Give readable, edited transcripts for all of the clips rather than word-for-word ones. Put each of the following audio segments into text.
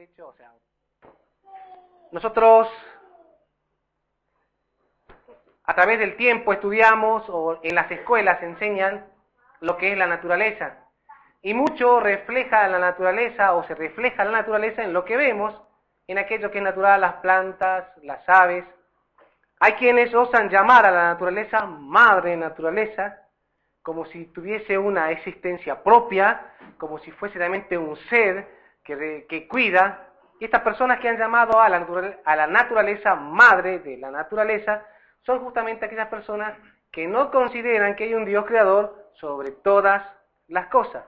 hecho, o sea, nosotros a través del tiempo estudiamos o en las escuelas enseñan lo que es la naturaleza. Y mucho refleja la naturaleza o se refleja la naturaleza en lo que vemos, en aquello que es natural, las plantas, las aves. Hay quienes osan llamar a la naturaleza madre naturaleza, como si tuviese una existencia propia, como si fuese realmente un ser que cuida. Y estas personas que han llamado a la naturaleza madre de la naturaleza son justamente aquellas personas que no consideran que hay un Dios creador sobre todas las cosas.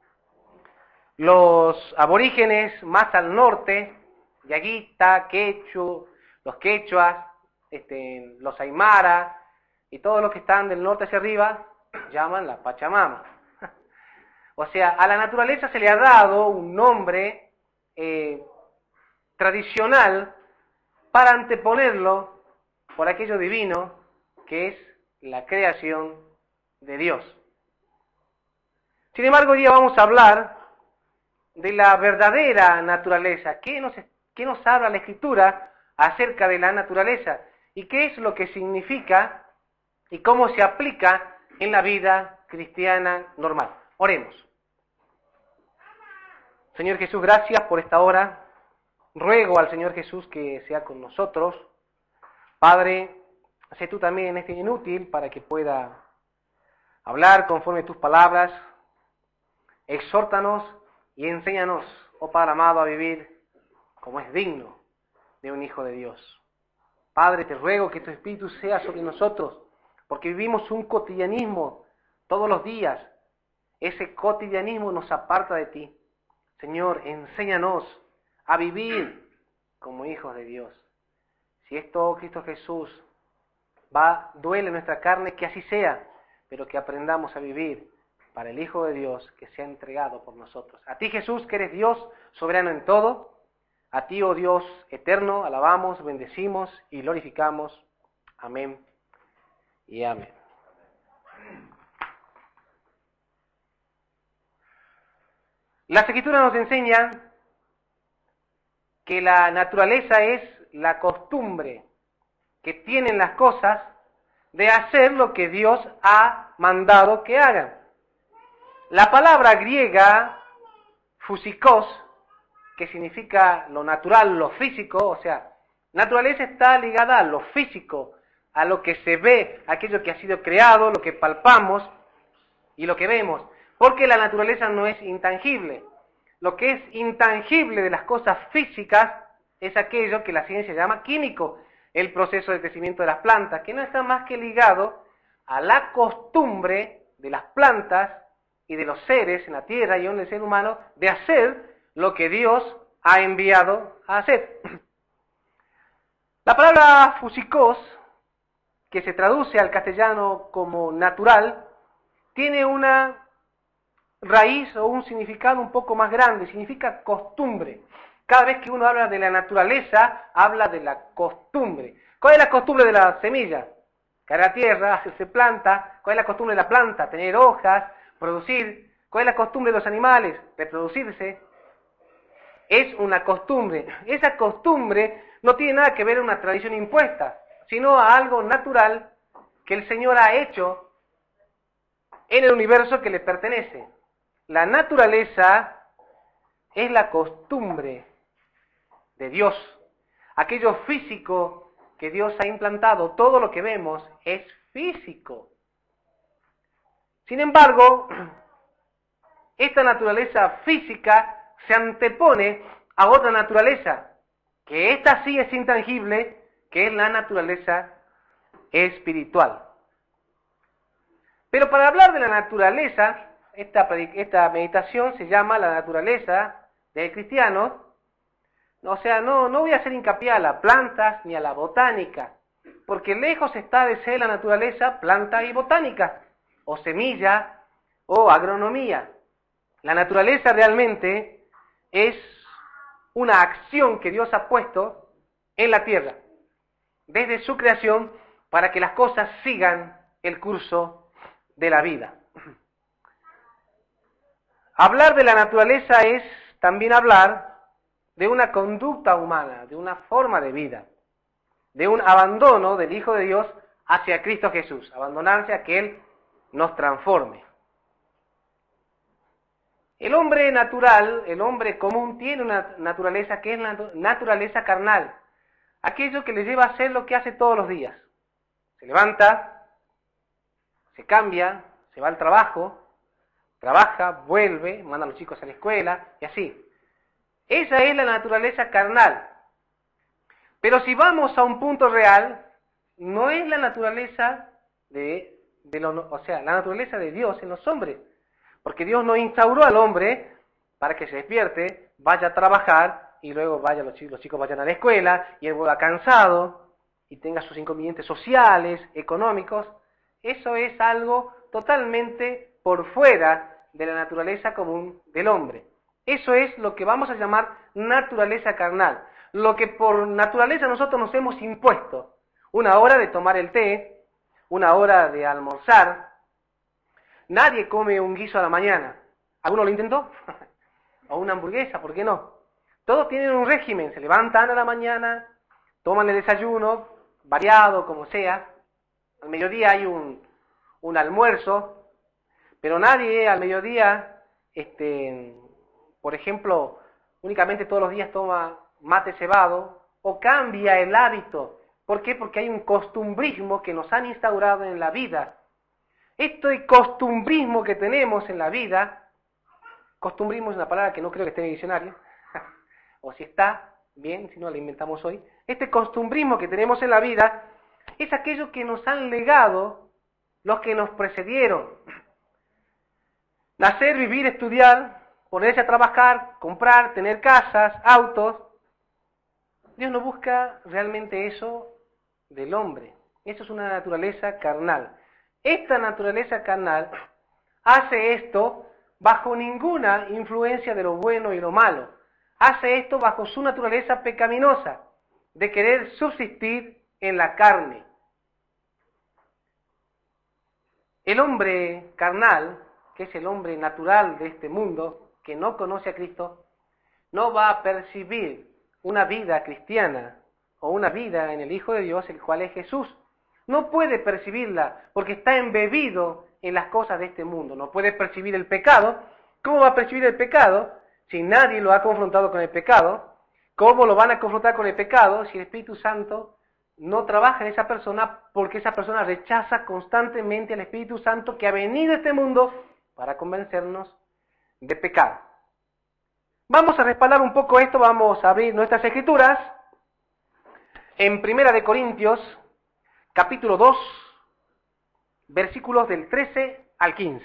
Los aborígenes más al norte, Yaguita, Quechu, los quechuas, los aymara y todos los que están del norte hacia arriba, llaman la Pachamama. O sea, a la naturaleza se le ha dado un nombre tradicional para anteponerlo por aquello divino que es la creación de Dios. Sin embargo, hoy día vamos a hablar de la verdadera naturaleza. ¿Qué nos habla la Escritura acerca de la naturaleza? ¿Y qué es lo que significa y cómo se aplica en la vida cristiana normal? Oremos. Señor Jesús, gracias por esta hora. Ruego al Señor Jesús que sea con nosotros. Padre, sé tú también este inútil para que pueda hablar conforme a tus palabras. Exhórtanos y enséñanos, oh Padre amado, a vivir como es digno de un hijo de Dios. Padre, te ruego que tu Espíritu sea sobre nosotros, porque vivimos un cotidianismo todos los días. Ese cotidianismo nos aparta de ti. Señor, enséñanos a vivir como hijos de Dios. Si esto, Cristo Jesús, duele nuestra carne, que así sea, pero que aprendamos a vivir para el Hijo de Dios que se ha entregado por nosotros. A ti, Jesús, que eres Dios, soberano en todo, a ti, oh Dios eterno, alabamos, bendecimos y glorificamos. Amén y amén. Las Escrituras nos enseñan que la naturaleza es la costumbre que tienen las cosas de hacer lo que Dios ha mandado que hagan. La palabra griega physikos, que significa lo natural, lo físico, o sea, naturaleza está ligada a lo físico, a lo que se ve, aquello que ha sido creado, lo que palpamos y lo que vemos, porque la naturaleza no es intangible. Lo que es intangible de las cosas físicas es aquello que la ciencia llama químico, el proceso de crecimiento de las plantas, que no está más que ligado a la costumbre de las plantas y de los seres en la tierra y en el ser humano de hacer lo que Dios ha enviado a hacer. La palabra physikos, que se traduce al castellano como natural, tiene una raíz o un significado un poco más grande, significa costumbre. Cada vez que uno habla de la naturaleza, habla de la costumbre. ¿Cuál es la costumbre de la semilla? Caer a la tierra, hacerse planta. ¿Cuál es la costumbre de la planta? Tener hojas, producir. ¿Cuál es la costumbre de los animales? Reproducirse. Es una costumbre. Esa costumbre no tiene nada que ver con una tradición impuesta, sino a algo natural que el Señor ha hecho en el universo que le pertenece. La naturaleza es la costumbre de Dios. Aquello físico que Dios ha implantado, todo lo que vemos es físico. Sin embargo, esta naturaleza física se antepone a otra naturaleza, que esta sí es intangible, que es la naturaleza espiritual. Pero para hablar de la naturaleza, esta meditación se llama la naturaleza del cristiano. O sea, no voy a hacer hincapié a las plantas ni a la botánica, porque lejos está de ser la naturaleza planta y botánica, o semilla, o agronomía. La naturaleza realmente es una acción que Dios ha puesto en la tierra, desde su creación, para que las cosas sigan el curso de la vida. Hablar de la naturaleza es también hablar de una conducta humana, de una forma de vida, de un abandono del Hijo de Dios hacia Cristo Jesús, abandonarse a que Él nos transforme. El hombre natural, el hombre común, tiene una naturaleza que es la naturaleza carnal, aquello que le lleva a hacer lo que hace todos los días. Se levanta, se cambia, se va al trabajo, trabaja, vuelve, manda a los chicos a la escuela y así. Esa es la naturaleza carnal. Pero si vamos a un punto real, no es la naturaleza la naturaleza de Dios en los hombres. Porque Dios no instauró al hombre para que se despierte, vaya a trabajar y luego los chicos vayan a la escuela y él vuelva cansado y tenga sus inconvenientes sociales, económicos. Eso es algo totalmente por fuera de la naturaleza común del hombre. Eso es lo que vamos a llamar naturaleza carnal. Lo que por naturaleza nosotros nos hemos impuesto. Una hora de tomar el té, una hora de almorzar. Nadie come un guiso a la mañana. ¿Alguno lo intentó? O una hamburguesa, ¿por qué no? Todos tienen un régimen, se levantan a la mañana, toman el desayuno, variado, como sea. Al mediodía hay un almuerzo, pero nadie al mediodía, por ejemplo, únicamente todos los días toma mate cebado, o cambia el hábito. ¿Por qué? Porque hay un costumbrismo que nos han instaurado en la vida. Este costumbrismo que tenemos en la vida, costumbrismo es una palabra que no creo que esté en el diccionario, o si está, bien, si no la inventamos hoy. Este costumbrismo que tenemos en la vida es aquello que nos han legado los que nos precedieron. Nacer, vivir, estudiar, ponerse a trabajar, comprar, tener casas, autos. Dios no busca realmente eso del hombre. Eso es una naturaleza carnal. Esta naturaleza carnal hace esto bajo ninguna influencia de lo bueno y lo malo. Hace esto bajo su naturaleza pecaminosa, de querer subsistir en la carne. El hombre carnal, que es el hombre natural de este mundo, que no conoce a Cristo, no va a percibir una vida cristiana o una vida en el Hijo de Dios, el cual es Jesús. No puede percibirla porque está embebido en las cosas de este mundo. No puede percibir el pecado. ¿Cómo va a percibir el pecado si nadie lo ha confrontado con el pecado? ¿Cómo lo van a confrontar con el pecado si el Espíritu Santo no trabaja en esa persona, porque esa persona rechaza constantemente al Espíritu Santo que ha venido a este mundo para convencernos de pecado? Vamos a respaldar un poco esto, vamos a abrir nuestras escrituras en 1 de Corintios, capítulo 2, versículos del 13 al 15.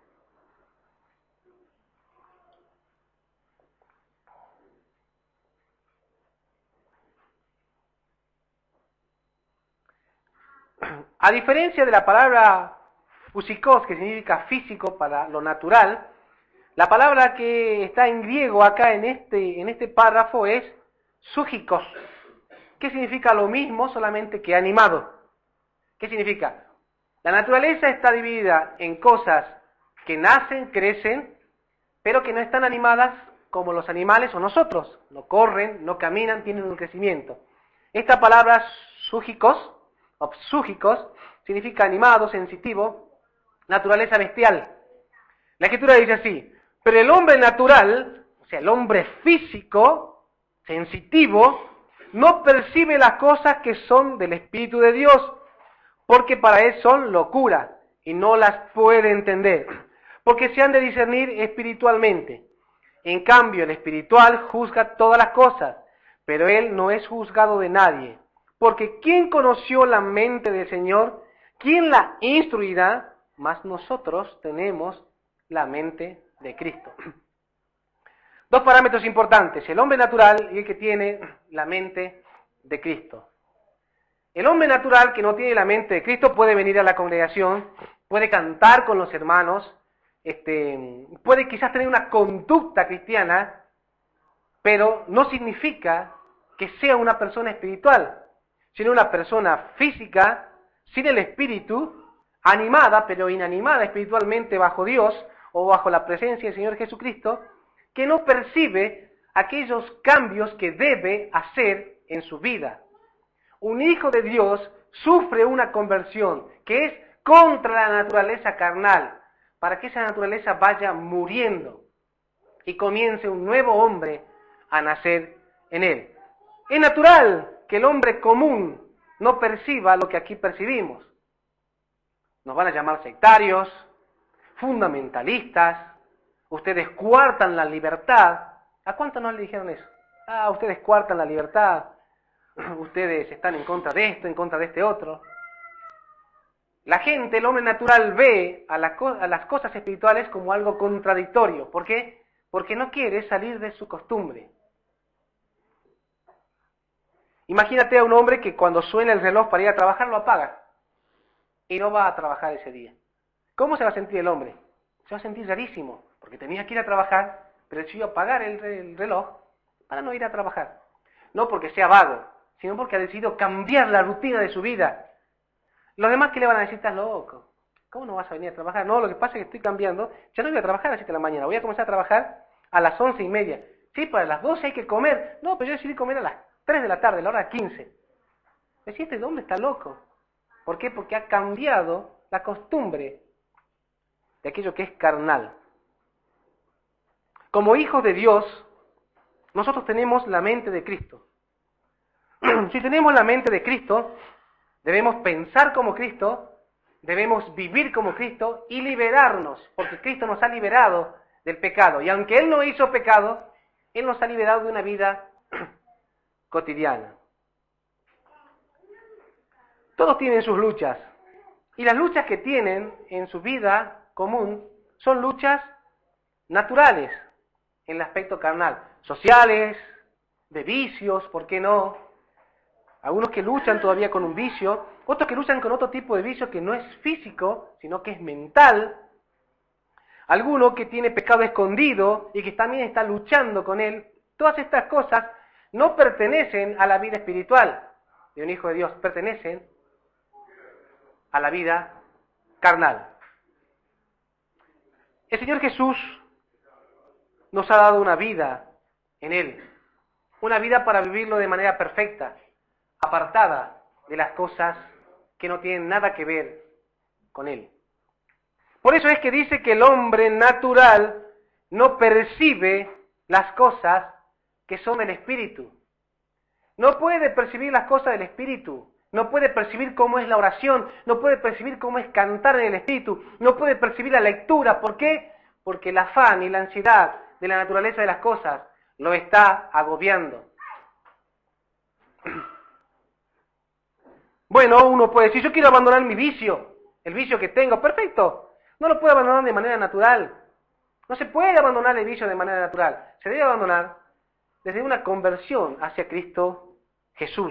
A diferencia de la palabra physikos, que significa físico para lo natural, la palabra que está en griego acá en este párrafo es súgicos, que significa lo mismo, solamente que animado. ¿Qué significa? La naturaleza está dividida en cosas que nacen, crecen, pero que no están animadas como los animales o nosotros. No corren, no caminan, tienen un crecimiento. Esta palabra súgicos, o psúgicos, significa animado, sensitivo, naturaleza bestial. La Escritura dice así: pero el hombre natural, o sea, el hombre físico, sensitivo, no percibe las cosas que son del Espíritu de Dios, porque para él son locura y no las puede entender, porque se han de discernir espiritualmente. En cambio, el espiritual juzga todas las cosas, pero él no es juzgado de nadie. Porque ¿quién conoció la mente del Señor? ¿Quién la instruirá? Mas nosotros tenemos la mente de Cristo. Dos parámetros importantes: el hombre natural y el que tiene la mente de Cristo. El hombre natural que no tiene la mente de Cristo puede venir a la congregación, puede cantar con los hermanos, puede quizás tener una conducta cristiana, pero no significa que sea una persona espiritual, sino una persona física, sin el espíritu, animada pero inanimada espiritualmente bajo Dios o bajo la presencia del Señor Jesucristo, que no percibe aquellos cambios que debe hacer en su vida. Un hijo de Dios sufre una conversión que es contra la naturaleza carnal, para que esa naturaleza vaya muriendo y comience un nuevo hombre a nacer en él. Es natural que el hombre común no perciba lo que aquí percibimos. Nos van a llamar sectarios, fundamentalistas, ustedes coartan la libertad. ¿A cuántos no le dijeron eso? Ustedes coartan la libertad, ustedes están en contra de esto, en contra de este otro. La gente, el hombre natural, ve a las cosas espirituales como algo contradictorio. ¿Por qué? Porque no quiere salir de su costumbre. Imagínate a un hombre que cuando suena el reloj para ir a trabajar lo apaga y no va a trabajar ese día. ¿Cómo se va a sentir el hombre? Se va a sentir rarísimo, porque tenía que ir a trabajar, pero decidió apagar el reloj para no ir a trabajar. No porque sea vago, sino porque ha decidido cambiar la rutina de su vida. Los demás, ¿qué le van a decir? Estás loco. ¿Cómo no vas a venir a trabajar? No, lo que pasa es que estoy cambiando. Ya no voy a trabajar a las 7 de la mañana. Voy a comenzar a trabajar a las 11:30. Sí, para las 12 hay que comer. No, pero yo decidí comer a las 3 de la tarde, a la hora 15. Decís, ¿este hombre está loco? ¿Por qué? Porque ha cambiado la costumbre de aquello que es carnal. Como hijos de Dios, nosotros tenemos la mente de Cristo. Si tenemos la mente de Cristo, debemos pensar como Cristo, debemos vivir como Cristo y liberarnos, porque Cristo nos ha liberado del pecado. Y aunque Él no hizo pecado, Él nos ha liberado de una vida cotidiana. Todos tienen sus luchas, y las luchas que tienen en su vida común son luchas naturales en el aspecto carnal, sociales, de vicios, ¿por qué no? Algunos que luchan todavía con un vicio, otros que luchan con otro tipo de vicio que no es físico, sino que es mental. Alguno que tiene pecado escondido y que también está luchando con él. Todas estas cosas no pertenecen a la vida espiritual de un hijo de Dios, pertenecen a la vida carnal. El Señor Jesús nos ha dado una vida en Él, una vida para vivirlo de manera perfecta, apartada de las cosas que no tienen nada que ver con Él. Por eso es que dice que el hombre natural no percibe las cosas que son del Espíritu. No puede percibir las cosas del Espíritu. No puede percibir cómo es la oración. No puede percibir cómo es cantar en el Espíritu. No puede percibir la lectura. ¿Por qué? Porque el afán y la ansiedad de la naturaleza de las cosas lo está agobiando. Bueno, uno puede decir, yo quiero abandonar mi vicio, el vicio que tengo, perfecto. No lo puedo abandonar de manera natural. No se puede abandonar el vicio de manera natural. Se debe abandonar desde una conversión hacia Cristo Jesús.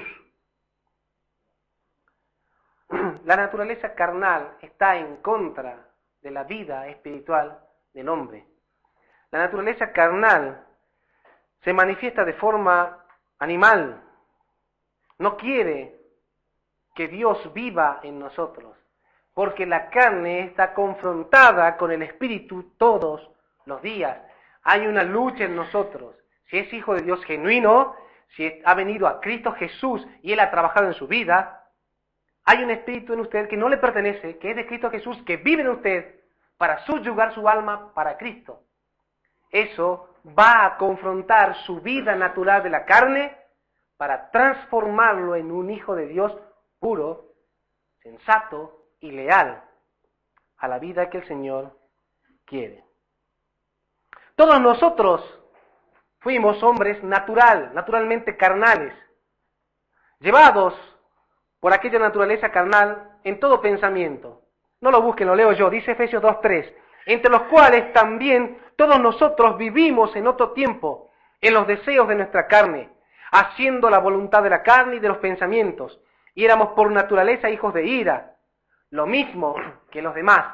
La naturaleza carnal está en contra de la vida espiritual del hombre. La naturaleza carnal se manifiesta de forma animal. No quiere que Dios viva en nosotros, porque la carne está confrontada con el Espíritu todos los días. Hay una lucha en nosotros. Si es hijo de Dios genuino, si ha venido a Cristo Jesús y Él ha trabajado en su vida, hay un espíritu en usted que no le pertenece, que es de Cristo Jesús, que vive en usted para subyugar su alma para Cristo. Eso va a confrontar su vida natural de la carne para transformarlo en un hijo de Dios puro, sensato y leal a la vida que el Señor quiere. Todos nosotros fuimos hombres naturalmente carnales, llevados por aquella naturaleza carnal en todo pensamiento. No lo busquen, lo leo yo, dice Efesios 2:3, entre los cuales también todos nosotros vivimos en otro tiempo, en los deseos de nuestra carne, haciendo la voluntad de la carne y de los pensamientos, y éramos por naturaleza hijos de ira, lo mismo que los demás,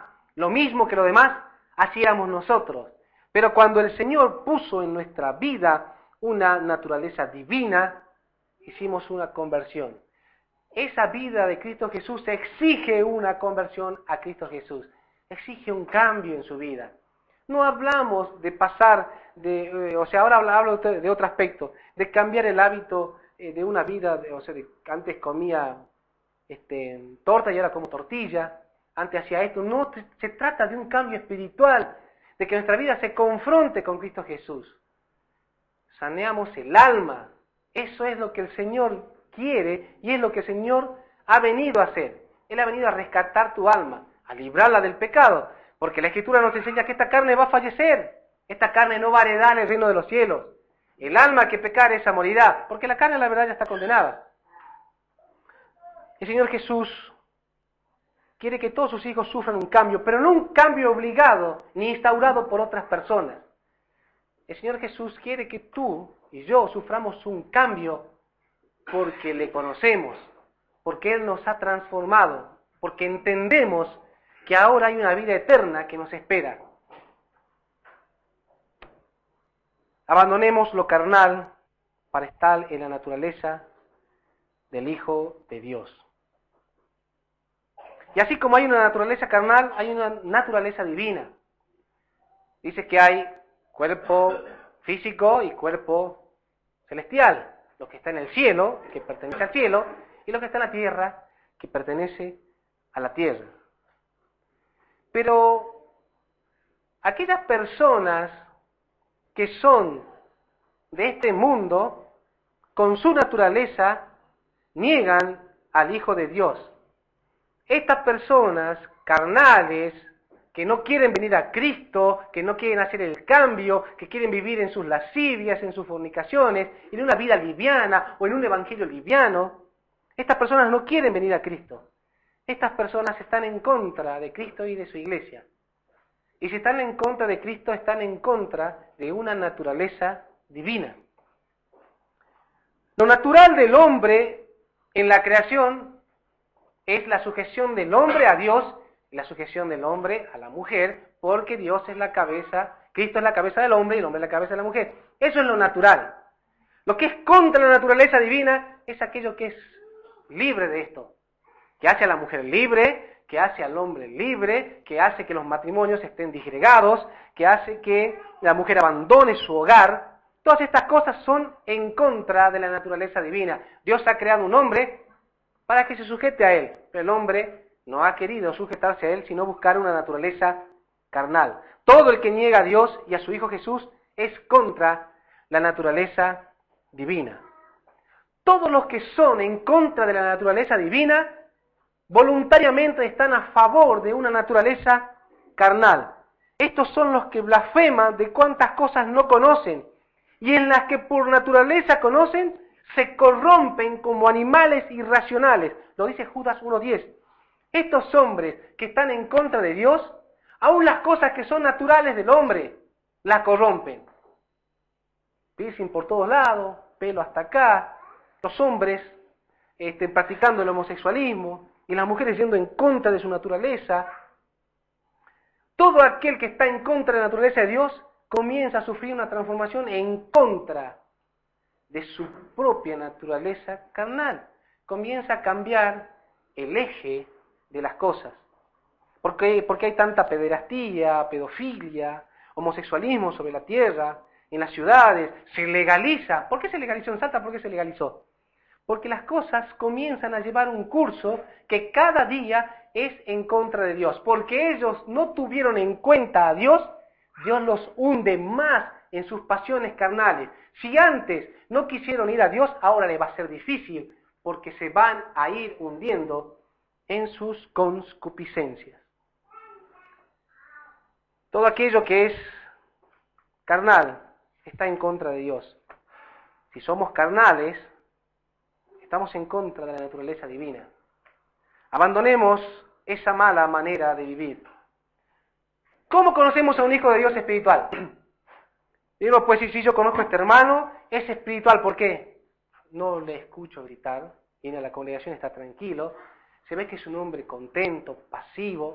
así éramos nosotros. Pero cuando el Señor puso en nuestra vida una naturaleza divina, hicimos una conversión. Esa vida de Cristo Jesús exige una conversión a Cristo Jesús, exige un cambio en su vida. No hablamos de pasar, ahora hablo de otro aspecto, de cambiar el hábito de una vida, antes comía torta y ahora como tortilla, antes hacía esto. No, se trata de un cambio espiritual, de que nuestra vida se confronte con Cristo Jesús. Saneamos el alma. Eso es lo que el Señor quiere y es lo que el Señor ha venido a hacer. Él ha venido a rescatar tu alma, a librarla del pecado, porque la Escritura nos enseña que esta carne va a fallecer, esta carne no va a heredar el reino de los cielos. El alma que pecare esa morirá, porque la carne la verdad ya está condenada. El Señor Jesús quiere que todos sus hijos sufran un cambio, pero no un cambio obligado ni instaurado por otras personas. El Señor Jesús quiere que tú y yo suframos un cambio porque le conocemos, porque Él nos ha transformado, porque entendemos que ahora hay una vida eterna que nos espera. Abandonemos lo carnal para estar en la naturaleza del Hijo de Dios. Y así como hay una naturaleza carnal, hay una naturaleza divina. Dice que hay cuerpo físico y cuerpo celestial. Lo que está en el cielo, que pertenece al cielo, y lo que está en la tierra, que pertenece a la tierra. Pero aquellas personas que son de este mundo, con su naturaleza, niegan al Hijo de Dios. Estas personas carnales, que no quieren venir a Cristo, que no quieren hacer el cambio, que quieren vivir en sus lascivias, en sus fornicaciones, en una vida liviana o en un evangelio liviano, estas personas no quieren venir a Cristo. Estas personas están en contra de Cristo y de su iglesia. Y si están en contra de Cristo, están en contra de una naturaleza divina. Lo natural del hombre en la creación es la sujeción del hombre a Dios y la sujeción del hombre a la mujer, porque Dios es la cabeza, Cristo es la cabeza del hombre y el hombre es la cabeza de la mujer. Eso es lo natural. Lo que es contra la naturaleza divina es aquello que es libre de esto, que hace a la mujer libre, que hace al hombre libre, que hace que los matrimonios estén disgregados, que hace que la mujer abandone su hogar. Todas estas cosas son en contra de la naturaleza divina. Dios ha creado un hombre para que se sujete a él, pero el hombre no ha querido sujetarse a él, sino buscar una naturaleza carnal. Todo el que niega a Dios y a su Hijo Jesús es contra la naturaleza divina. Todos los que son en contra de la naturaleza divina, voluntariamente están a favor de una naturaleza carnal. Estos son los que blasfeman de cuantas cosas no conocen, y en las que por naturaleza conocen, se corrompen como animales irracionales. Lo dice Judas 1:10. Estos hombres que están en contra de Dios, aun las cosas que son naturales del hombre, las corrompen. Piercing por todos lados, pelo hasta acá, los hombres practicando el homosexualismo, y las mujeres yendo en contra de su naturaleza. Todo aquel que está en contra de la naturaleza de Dios comienza a sufrir una transformación en contra de su propia naturaleza carnal. Comienza a cambiar el eje de las cosas. ¿Por qué hay tanta pederastía, pedofilia, homosexualismo sobre la tierra, en las ciudades? Se legaliza. ¿Por qué se legalizó en Salta? ¿Por qué se legalizó? Porque las cosas comienzan a llevar un curso que cada día es en contra de Dios. Porque ellos no tuvieron en cuenta a Dios, Dios los hunde más en sus pasiones carnales. Si antes no quisieron ir a Dios, ahora les va a ser difícil, porque se van a ir hundiendo en sus concupiscencias. Todo aquello que es carnal está en contra de Dios. Si somos carnales, estamos en contra de la naturaleza divina. Abandonemos esa mala manera de vivir. ¿Cómo conocemos a un hijo de Dios espiritual? Digo, pues si yo conozco a este hermano, es espiritual. ¿Por qué? No le escucho gritar, viene a la congregación, está tranquilo, se ve que es un hombre contento, pasivo,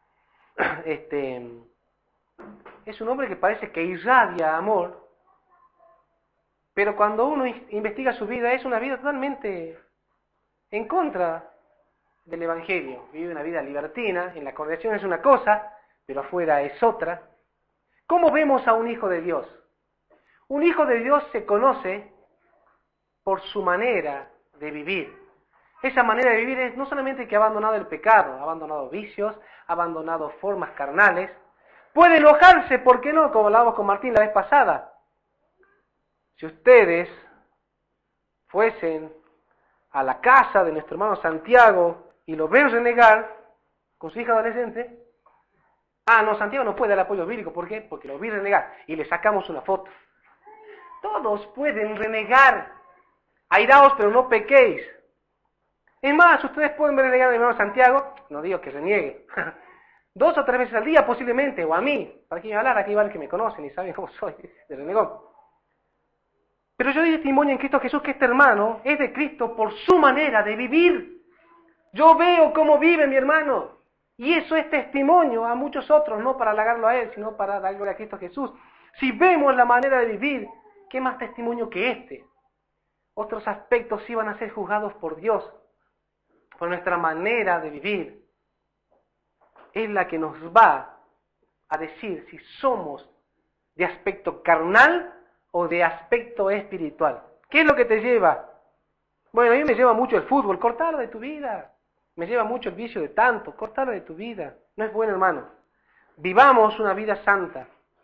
es un hombre que parece que irradia amor, pero cuando uno investiga su vida, es una vida totalmente en contra del Evangelio. Vive una vida libertina, en la congregación es una cosa, pero afuera es otra. ¿Cómo vemos a un hijo de Dios? Un hijo de Dios se conoce por su manera de vivir. Esa manera de vivir es no solamente que ha abandonado el pecado, ha abandonado vicios, ha abandonado formas carnales. Puede enojarse, ¿por qué no? Como hablábamos con Martín la vez pasada. Si ustedes fuesen a la casa de nuestro hermano Santiago y lo ven renegar con su hija adolescente, no, Santiago no puede dar apoyo bíblico, ¿por qué? Porque lo vi renegar y le sacamos una foto. Todos pueden renegar, airaos pero no pequéis. Es más, ustedes pueden renegar a mi hermano Santiago, no digo que reniegue, 2 o 3 veces al día posiblemente, o a mí, para que me hablar, aquí vale que me conocen y saben cómo soy de renegón. Pero yo doy testimonio en Cristo Jesús que este hermano es de Cristo por su manera de vivir. Yo veo cómo vive mi hermano. Y eso es testimonio a muchos otros, no para halagarlo a él, sino para dar gloria a Cristo Jesús. Si vemos la manera de vivir, ¿qué más testimonio que este? Otros aspectos sí van a ser juzgados por Dios, por nuestra manera de vivir. Es la que nos va a decir si somos de aspecto carnal o de aspecto espiritual. ¿Qué es lo que te lleva? Bueno, a mí me lleva mucho el fútbol, cortarlo de tu vida. Me lleva mucho el vicio de tanto, cortarlo de tu vida. No es bueno, hermano. Vivamos una vida santa.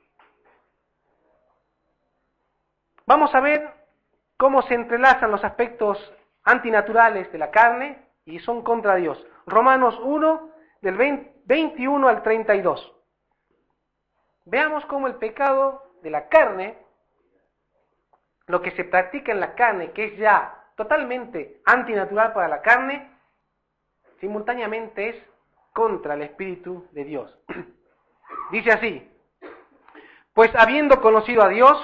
Vamos a ver cómo se entrelazan los aspectos antinaturales de la carne y son contra Dios. Romanos 1, del 21 al 32. Veamos cómo el pecado de la carne, lo que se practica en la carne, que es ya totalmente antinatural para la carne, simultáneamente es contra el Espíritu de Dios. Dice así: pues habiendo conocido a Dios,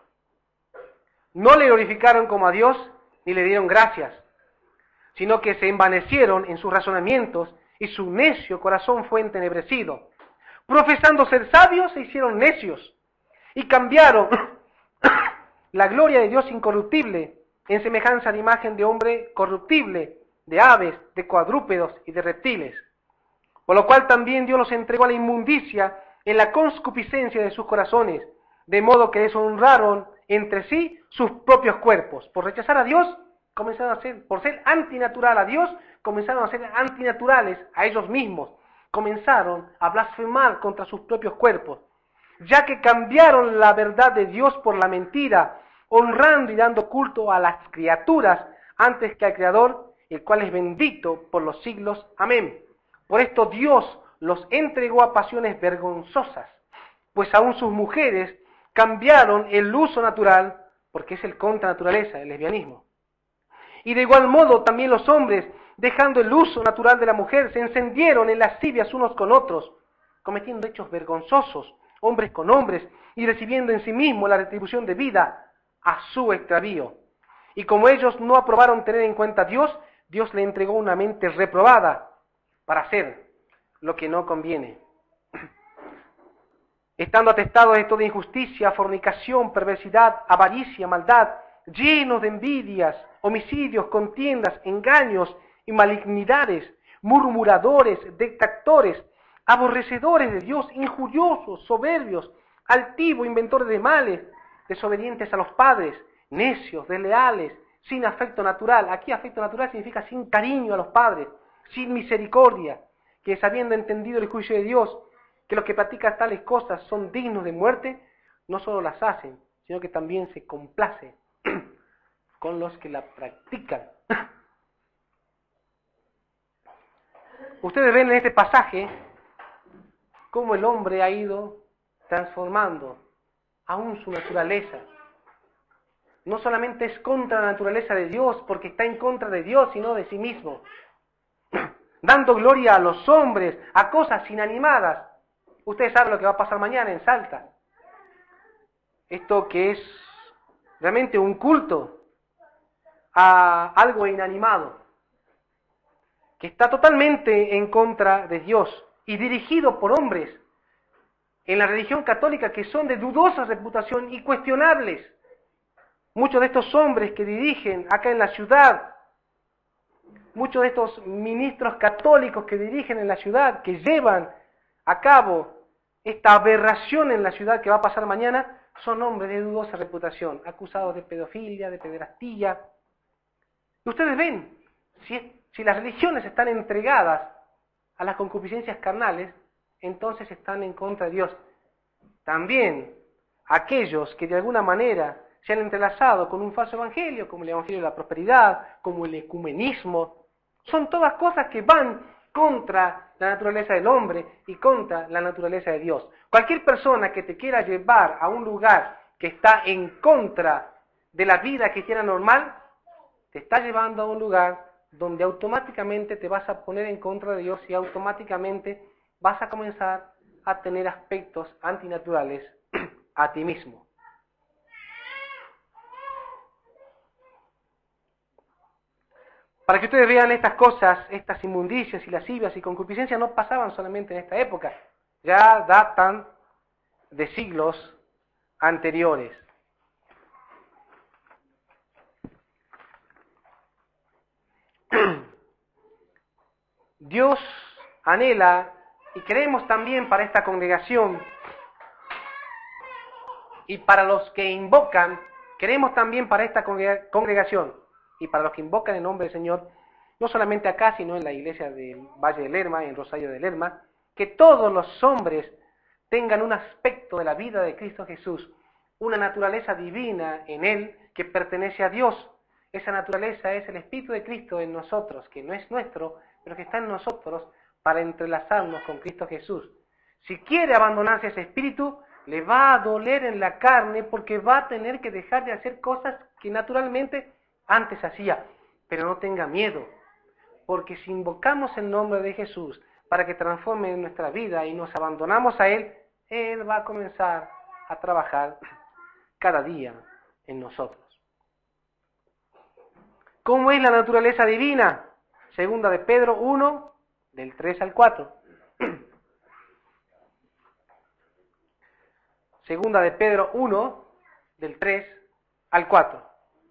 no le glorificaron como a Dios, ni le dieron gracias, sino que se envanecieron en sus razonamientos, y su necio corazón fue entenebrecido. Profesando ser sabios, se hicieron necios, y cambiaron la gloria de Dios incorruptible en semejanza de imagen de hombre corruptible, de aves, de cuadrúpedos y de reptiles. Por lo cual también Dios los entregó a la inmundicia en la concupiscencia de sus corazones, de modo que deshonraron entre sí sus propios cuerpos. Por rechazar a Dios, comenzaron a ser, por ser antinatural a Dios, comenzaron a ser antinaturales a ellos mismos. Comenzaron a blasfemar contra sus propios cuerpos, ya que cambiaron la verdad de Dios por la mentira, honrando y dando culto a las criaturas antes que al Creador, el cual es bendito por los siglos. Amén. Por esto Dios los entregó a pasiones vergonzosas, pues aún sus mujeres cambiaron el uso natural, porque es el contra naturaleza, el lesbianismo. Y de igual modo también los hombres, dejando el uso natural de la mujer, se encendieron en lascivias unos con otros, cometiendo hechos vergonzosos, hombres con hombres, y recibiendo en sí mismo la retribución de vida a su extravío. Y como ellos no aprobaron tener en cuenta a Dios, Dios le entregó una mente reprobada para hacer lo que no conviene. Estando atestados de toda injusticia, fornicación, perversidad, avaricia, maldad, llenos de envidias, homicidios, contiendas, engaños y malignidades, murmuradores, detractores, aborrecedores de Dios, injuriosos, soberbios, altivos, inventores de males, desobedientes a los padres, necios, desleales, sin afecto natural. Aquí afecto natural significa sin cariño a los padres, sin misericordia, que habiendo entendido el juicio de Dios, que los que practican tales cosas son dignos de muerte, no solo las hacen, sino que también se complace con los que la practican. Ustedes ven en este pasaje cómo el hombre ha ido transformando aún su naturaleza. No solamente es contra la naturaleza de Dios, porque está en contra de Dios, sino de sí mismo. Dando gloria a los hombres, a cosas inanimadas. Ustedes saben lo que va a pasar mañana en Salta. Esto que es realmente un culto a algo inanimado, que está totalmente en contra de Dios y dirigido por hombres en la religión católica que son de dudosa reputación y cuestionables. Muchos de estos hombres que dirigen acá en la ciudad, muchos de estos ministros católicos que dirigen en la ciudad, que llevan a cabo esta aberración en la ciudad que va a pasar mañana, son hombres de dudosa reputación, acusados de pedofilia, de pederastía. Y ustedes ven, si las religiones están entregadas a las concupiscencias carnales, entonces están en contra de Dios. También aquellos que de alguna manera se han entrelazado con un falso evangelio, como el evangelio de la prosperidad, como el ecumenismo, son todas cosas que van contra la naturaleza del hombre y contra la naturaleza de Dios. Cualquier persona que te quiera llevar a un lugar que está en contra de la vida cristiana normal, te está llevando a un lugar donde automáticamente te vas a poner en contra de Dios y automáticamente vas a comenzar a tener aspectos antinaturales a ti mismo. Para que ustedes vean estas cosas, estas inmundicias y lascivias y concupiscencias no pasaban solamente en esta época, ya datan de siglos anteriores. Dios anhela, y queremos también para esta congregación, y para los que invocan, queremos también para esta congregación, y para los que invocan el nombre del Señor, no solamente acá, sino en la iglesia del Valle de Lerma, en Rosario de Lerma, que todos los hombres tengan un aspecto de la vida de Cristo Jesús, una naturaleza divina en Él que pertenece a Dios. Esa naturaleza es el Espíritu de Cristo en nosotros, que no es nuestro, pero que está en nosotros para entrelazarnos con Cristo Jesús. Si quiere abandonarse ese espíritu, le va a doler en la carne porque va a tener que dejar de hacer cosas que naturalmente antes hacía. Pero no tenga miedo, porque si invocamos el nombre de Jesús para que transforme nuestra vida y nos abandonamos a Él, Él va a comenzar a trabajar cada día en nosotros. ¿Cómo es la naturaleza divina? Segunda de Pedro 1, del 3 al 4. Segunda de Pedro 1, del 3 al 4.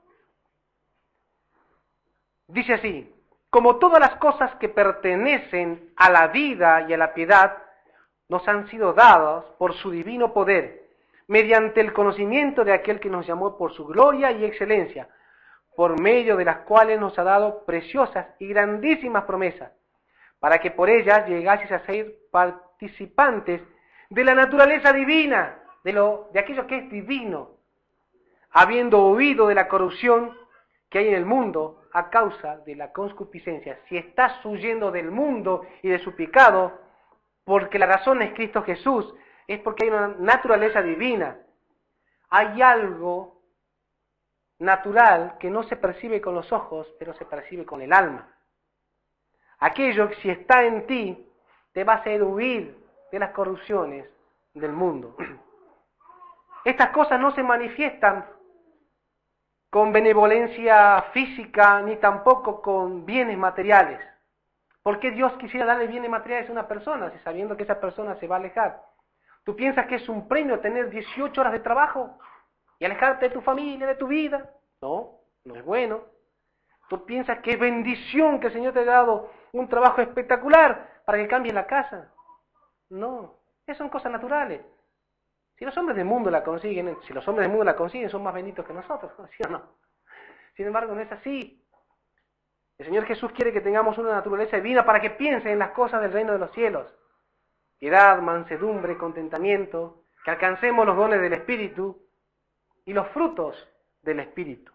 Dice así: como todas las cosas que pertenecen a la vida y a la piedad nos han sido dadas por su divino poder, mediante el conocimiento de aquel que nos llamó por su gloria y excelencia, por medio de las cuales nos ha dado preciosas y grandísimas promesas, para que por ellas llegaseis a ser participantes de la naturaleza divina, de aquello que es divino, habiendo huido de la corrupción que hay en el mundo a causa de la concupiscencia. Si estás huyendo del mundo y de su pecado, porque la razón es Cristo Jesús, es porque hay una naturaleza divina. Hay algo natural que no se percibe con los ojos, pero se percibe con el alma. Aquello que si está en ti, te va a hacer huir de las corrupciones del mundo. Estas cosas no se manifiestan con benevolencia física, ni tampoco con bienes materiales. ¿Por qué Dios quisiera darle bienes materiales a una persona, si sabiendo que esa persona se va a alejar? ¿Tú piensas que es un premio tener 18 horas de trabajo y alejarte de tu familia, de tu vida? No, no es bueno. ¿Tú piensas que es bendición que el Señor te ha dado un trabajo espectacular para que cambies la casa? No, esas son cosas naturales. Si los hombres del mundo la consiguen, son más benditos que nosotros, ¿sí o no? Sin embargo, no es así. El Señor Jesús quiere que tengamos una naturaleza divina para que piensen en las cosas del reino de los cielos. Piedad, mansedumbre, contentamiento, que alcancemos los dones del Espíritu y los frutos del Espíritu.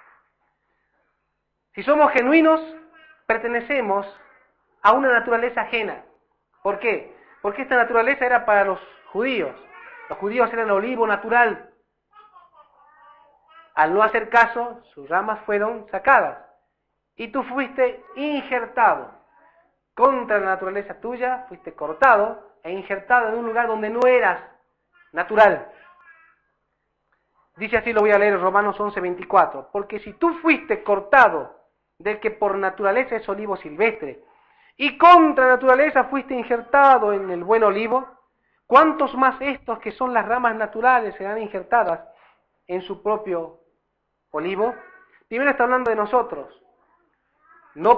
Si somos genuinos, pertenecemos a una naturaleza ajena. ¿Por qué? Porque esta naturaleza era para los judíos. Los judíos eran olivo natural. Al no hacer caso, sus ramas fueron sacadas. Y tú fuiste injertado. Contra la naturaleza tuya, fuiste cortado e injertado en un lugar donde no eras natural. Dice así, lo voy a leer en Romanos 11:24. Porque si tú fuiste cortado del que por naturaleza es olivo silvestre, y contra naturaleza fuiste injertado en el buen olivo, ¿cuántos más estos que son las ramas naturales serán injertadas en su propio olivo? Primero está hablando de nosotros. No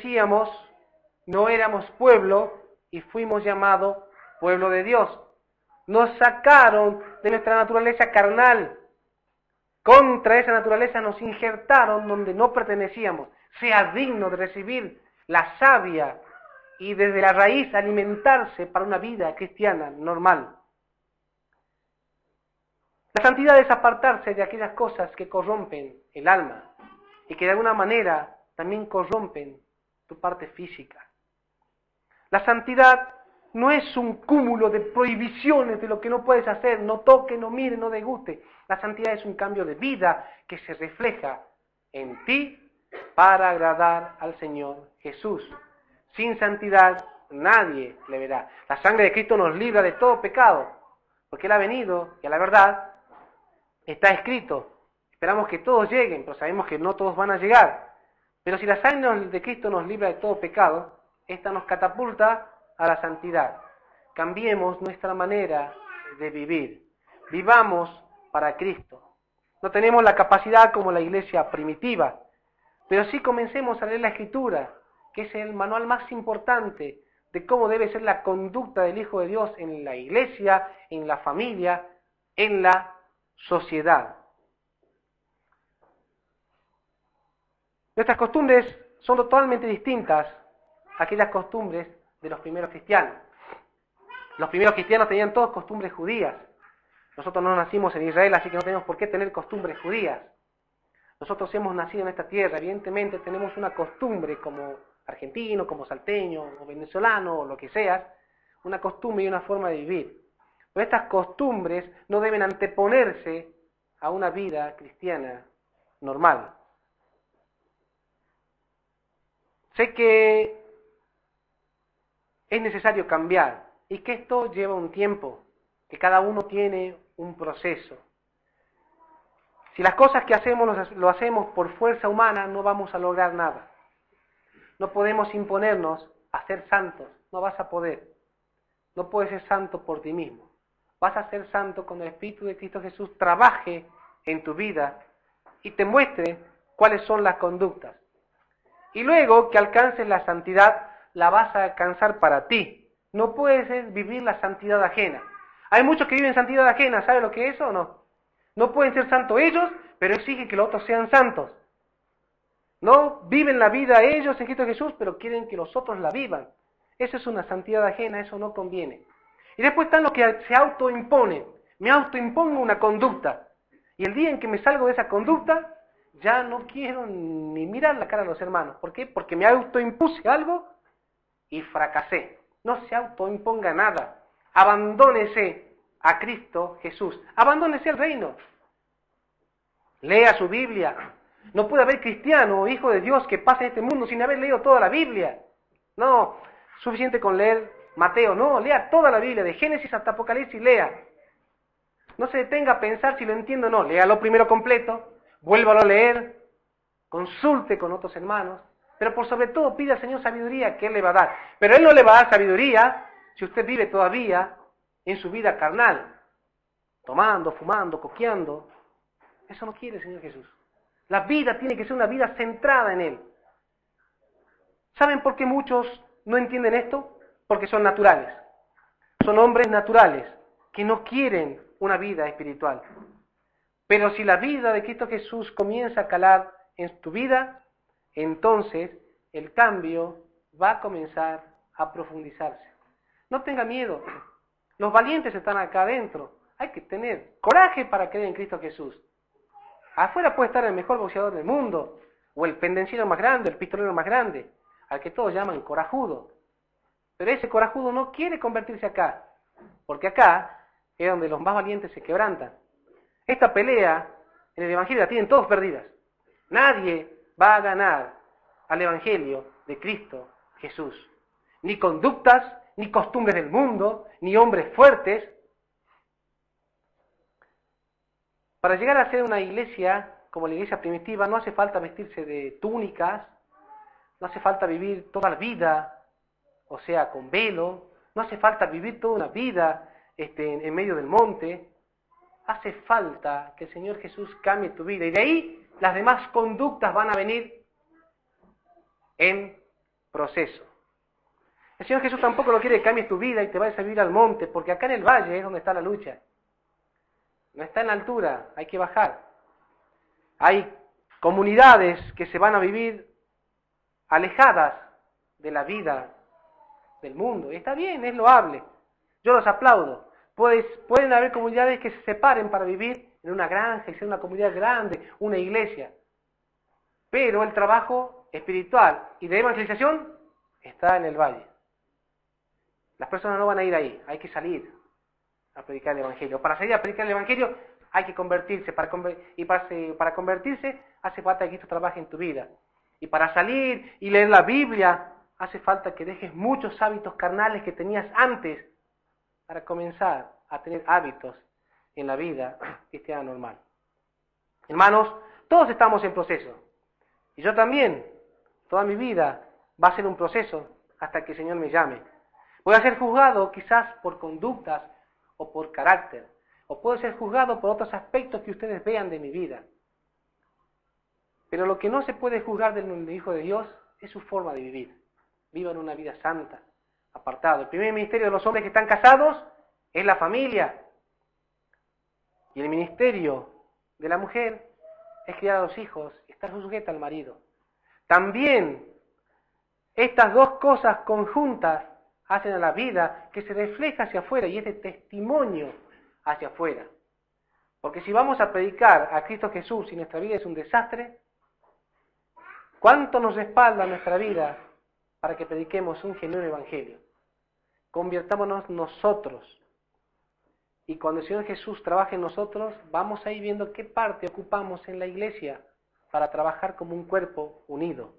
pertenecíamos, no éramos pueblo y fuimos llamados pueblo de Dios. Nos sacaron de nuestra naturaleza carnal. Contra esa naturaleza nos injertaron donde no pertenecíamos. Sea digno de recibir la savia y desde la raíz alimentarse para una vida cristiana normal. La santidad es apartarse de aquellas cosas que corrompen el alma y que de alguna manera también corrompen tu parte física. La santidad no es un cúmulo de prohibiciones de lo que no puedes hacer, no toque, no mire, no deguste. La santidad es un cambio de vida que se refleja en ti para agradar al Señor Jesús. Sin santidad nadie le verá. La sangre de Cristo nos libra de todo pecado, porque Él ha venido y a la verdad está escrito. Esperamos que todos lleguen, pero sabemos que no todos van a llegar. Pero si la sangre de Cristo nos libra de todo pecado, esta nos catapulta a la santidad. Cambiemos nuestra manera de vivir. Vivamos para Cristo. No tenemos la capacidad como la iglesia primitiva, pero sí comencemos a leer la Escritura, que es el manual más importante de cómo debe ser la conducta del Hijo de Dios en la iglesia, en la familia, en la sociedad. Nuestras costumbres son totalmente distintas a aquellas costumbres de los primeros cristianos. Los primeros cristianos tenían todas costumbres judías. Nosotros no nacimos en Israel, así que no tenemos por qué tener costumbres judías. Nosotros hemos nacido en esta tierra, evidentemente tenemos una costumbre como argentino, como salteño, o venezolano, o lo que seas, una costumbre y una forma de vivir. Pero estas costumbres no deben anteponerse a una vida cristiana normal. Sé que es necesario cambiar y que esto lleva un tiempo, que cada uno tiene un proceso. Si las cosas que hacemos lo hacemos por fuerza humana, no vamos a lograr nada. No podemos imponernos a ser santos, no vas a poder. No puedes ser santo por ti mismo. Vas a ser santo cuando el Espíritu de Cristo Jesús trabaje en tu vida y te muestre cuáles son las conductas. Y luego que alcances la santidad, la vas a alcanzar para ti. No puedes vivir la santidad ajena. Hay muchos que viven santidad ajena, ¿sabe lo que es eso o no? No pueden ser santos ellos, pero exigen que los otros sean santos. No viven la vida ellos en Cristo Jesús, pero quieren que los otros la vivan. Eso es una santidad ajena, eso no conviene. Y después están los que se autoimponen. Me autoimpongo una conducta. Y el día en que me salgo de esa conducta, ya no quiero ni mirar la cara a los hermanos. ¿Por qué? Porque me autoimpuse algo y fracasé. No se autoimponga nada. Abandónese a Cristo Jesús. Abandónese al reino. Lea su Biblia. No puede haber cristiano o hijo de Dios que pase en este mundo sin haber leído toda la Biblia. No, suficiente con leer Mateo. No, lea toda la Biblia, de Génesis hasta Apocalipsis, lea. No se detenga a pensar si lo entiendo o no. Léalo primero completo, vuélvalo a leer, consulte con otros hermanos, pero por sobre todo pida al Señor sabiduría que Él le va a dar. Pero Él no le va a dar sabiduría si usted vive todavía en su vida carnal, tomando, fumando, coqueando. Eso no quiere el Señor Jesús. La vida tiene que ser una vida centrada en Él. ¿Saben por qué muchos no entienden esto? Porque son naturales. Son hombres naturales que no quieren una vida espiritual. Pero si la vida de Cristo Jesús comienza a calar en tu vida, entonces el cambio va a comenzar a profundizarse. No tenga miedo. Los valientes están acá adentro. Hay que tener coraje para creer en Cristo Jesús. Afuera puede estar el mejor boxeador del mundo, o el pendenciero más grande, el pistolero más grande, al que todos llaman corajudo. Pero ese corajudo no quiere convertirse acá, porque acá es donde los más valientes se quebrantan. Esta pelea en el Evangelio la tienen todos perdidas. Nadie va a ganar al Evangelio de Cristo Jesús. Ni conductas, ni costumbres del mundo, ni hombres fuertes. Para llegar a ser una iglesia como la iglesia primitiva no hace falta vestirse de túnicas, no hace falta vivir toda la vida, o sea, con velo, no hace falta vivir toda una vida en medio del monte. Hace falta que el Señor Jesús cambie tu vida y de ahí las demás conductas van a venir en proceso. El Señor Jesús tampoco no quiere que cambies tu vida y te vayas a vivir al monte, porque acá en el valle es donde está la lucha. No está en la altura, hay que bajar. Hay comunidades que se van a vivir alejadas de la vida del mundo. Y está bien, es loable. Yo los aplaudo. Pueden haber comunidades que se separen para vivir en una granja y ser una comunidad grande, una iglesia. Pero el trabajo espiritual y de evangelización está en el valle. Las personas no van a ir ahí, hay que salir a predicar el Evangelio. Para salir a predicar el Evangelio hay que convertirse, para convertirse hace falta que Cristo trabaje en tu vida. Y para salir y leer la Biblia hace falta que dejes muchos hábitos carnales que tenías antes para comenzar a tener hábitos en la vida cristiana normal. Hermanos, todos estamos en proceso. Y yo también, toda mi vida va a ser un proceso hasta que el Señor me llame. Voy a ser juzgado quizás por conductas o por carácter, o puedo ser juzgado por otros aspectos que ustedes vean de mi vida. Pero lo que no se puede juzgar del Hijo de Dios es su forma de vivir. Vivan una vida santa, apartado. El primer ministerio de los hombres que están casados es la familia. Y el ministerio de la mujer es criar a los hijos, estar sujeta al marido. También estas dos cosas conjuntas hacen a la vida que se refleja hacia afuera y es de testimonio hacia afuera. Porque si vamos a predicar a Cristo Jesús y nuestra vida es un desastre, ¿cuánto nos respalda nuestra vida para que prediquemos un genuino evangelio? Convirtámonos nosotros. Y cuando el Señor Jesús trabaje en nosotros, vamos a ir viendo qué parte ocupamos en la iglesia para trabajar como un cuerpo unido.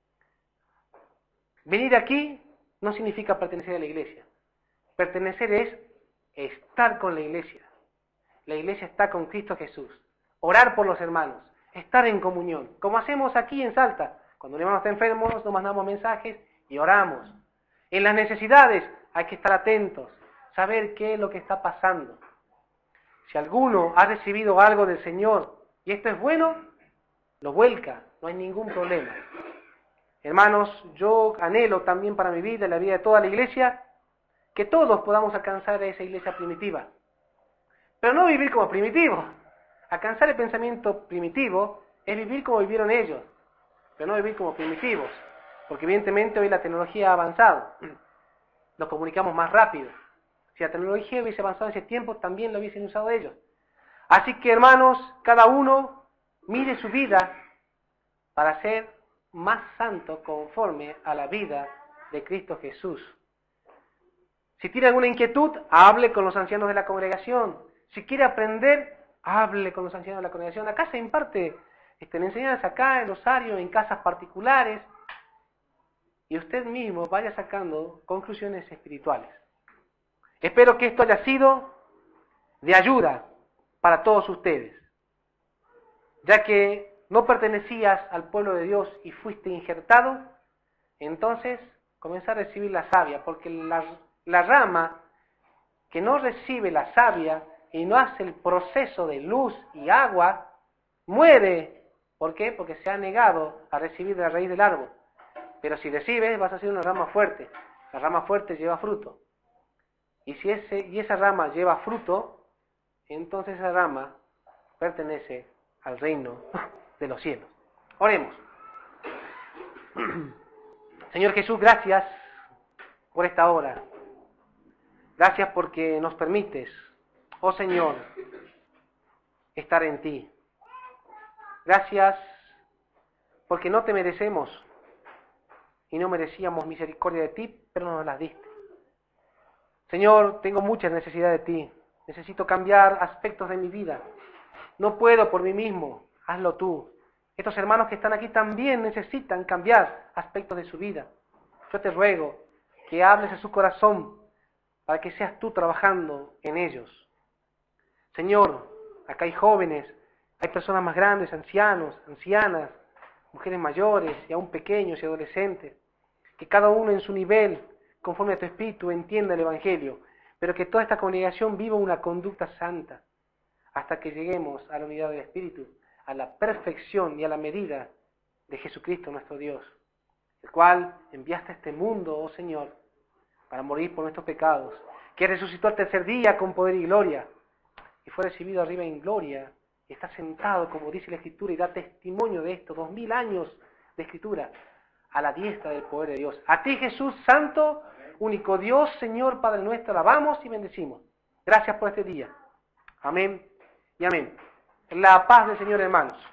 Venir aquí no significa pertenecer a la iglesia. Pertenecer es estar con la iglesia. La iglesia está con Cristo Jesús. Orar por los hermanos, estar en comunión, como hacemos aquí en Salta. Cuando un hermano está enfermo, nos mandamos mensajes y oramos. En las necesidades hay que estar atentos, saber qué es lo que está pasando. Si alguno ha recibido algo del Señor y esto es bueno, lo vuelca, no hay ningún problema. Hermanos, yo anhelo también para mi vida y la vida de toda la iglesia, que todos podamos alcanzar a esa iglesia primitiva. Pero no vivir como primitivos. Alcanzar el pensamiento primitivo es vivir como vivieron ellos, pero no vivir como primitivos. Porque evidentemente hoy la tecnología ha avanzado. Nos comunicamos más rápido. Si la tecnología hubiese avanzado en ese tiempo, también lo hubiesen usado ellos. Así que, hermanos, cada uno mire su vida para ser más santo conforme a la vida de Cristo Jesús. Si tiene alguna inquietud, hable con los ancianos de la congregación. Si quiere aprender, hable con los ancianos de la congregación. Acá se imparte enseñanza acá en Rosario, en casas particulares, y usted mismo vaya sacando conclusiones espirituales. Espero que esto haya sido de ayuda para todos ustedes, ya que no pertenecías al pueblo de Dios y fuiste injertado, entonces comienza a recibir la savia, porque la rama que no recibe la savia y no hace el proceso de luz y agua, muere. ¿Por qué? Porque se ha negado a recibir de la raíz del árbol. Pero si recibes, vas a ser una rama fuerte. La rama fuerte lleva fruto. Y si esa rama lleva fruto, entonces esa rama pertenece al reino de los cielos. Oremos. Señor Jesús, gracias por esta hora. Gracias porque nos permites, oh Señor, estar en ti. Gracias porque no te merecemos y no merecíamos misericordia de ti, pero nos las diste. Señor, tengo mucha necesidad de ti. Necesito cambiar aspectos de mi vida. No puedo por mí mismo. Hazlo tú. Estos hermanos que están aquí también necesitan cambiar aspectos de su vida. Yo te ruego que hables a su corazón para que seas tú trabajando en ellos. Señor, acá hay jóvenes, hay personas más grandes, ancianos, ancianas, mujeres mayores y aún pequeños y adolescentes, que cada uno en su nivel, conforme a tu espíritu, entienda el Evangelio, pero que toda esta congregación viva una conducta santa, hasta que lleguemos a la unidad del Espíritu, a la perfección y a la medida de Jesucristo nuestro Dios, el cual enviaste a este mundo, oh Señor, para morir por nuestros pecados, que resucitó al tercer día con poder y gloria, y fue recibido arriba en gloria, y está sentado, como dice la Escritura, y da testimonio de esto, 2000 años de Escritura, a la diestra del poder de Dios. A ti, Jesús, Santo, único Dios, Señor, Padre nuestro, alabamos y bendecimos. Gracias por este día. Amén y amén. La paz del Señor, hermanos.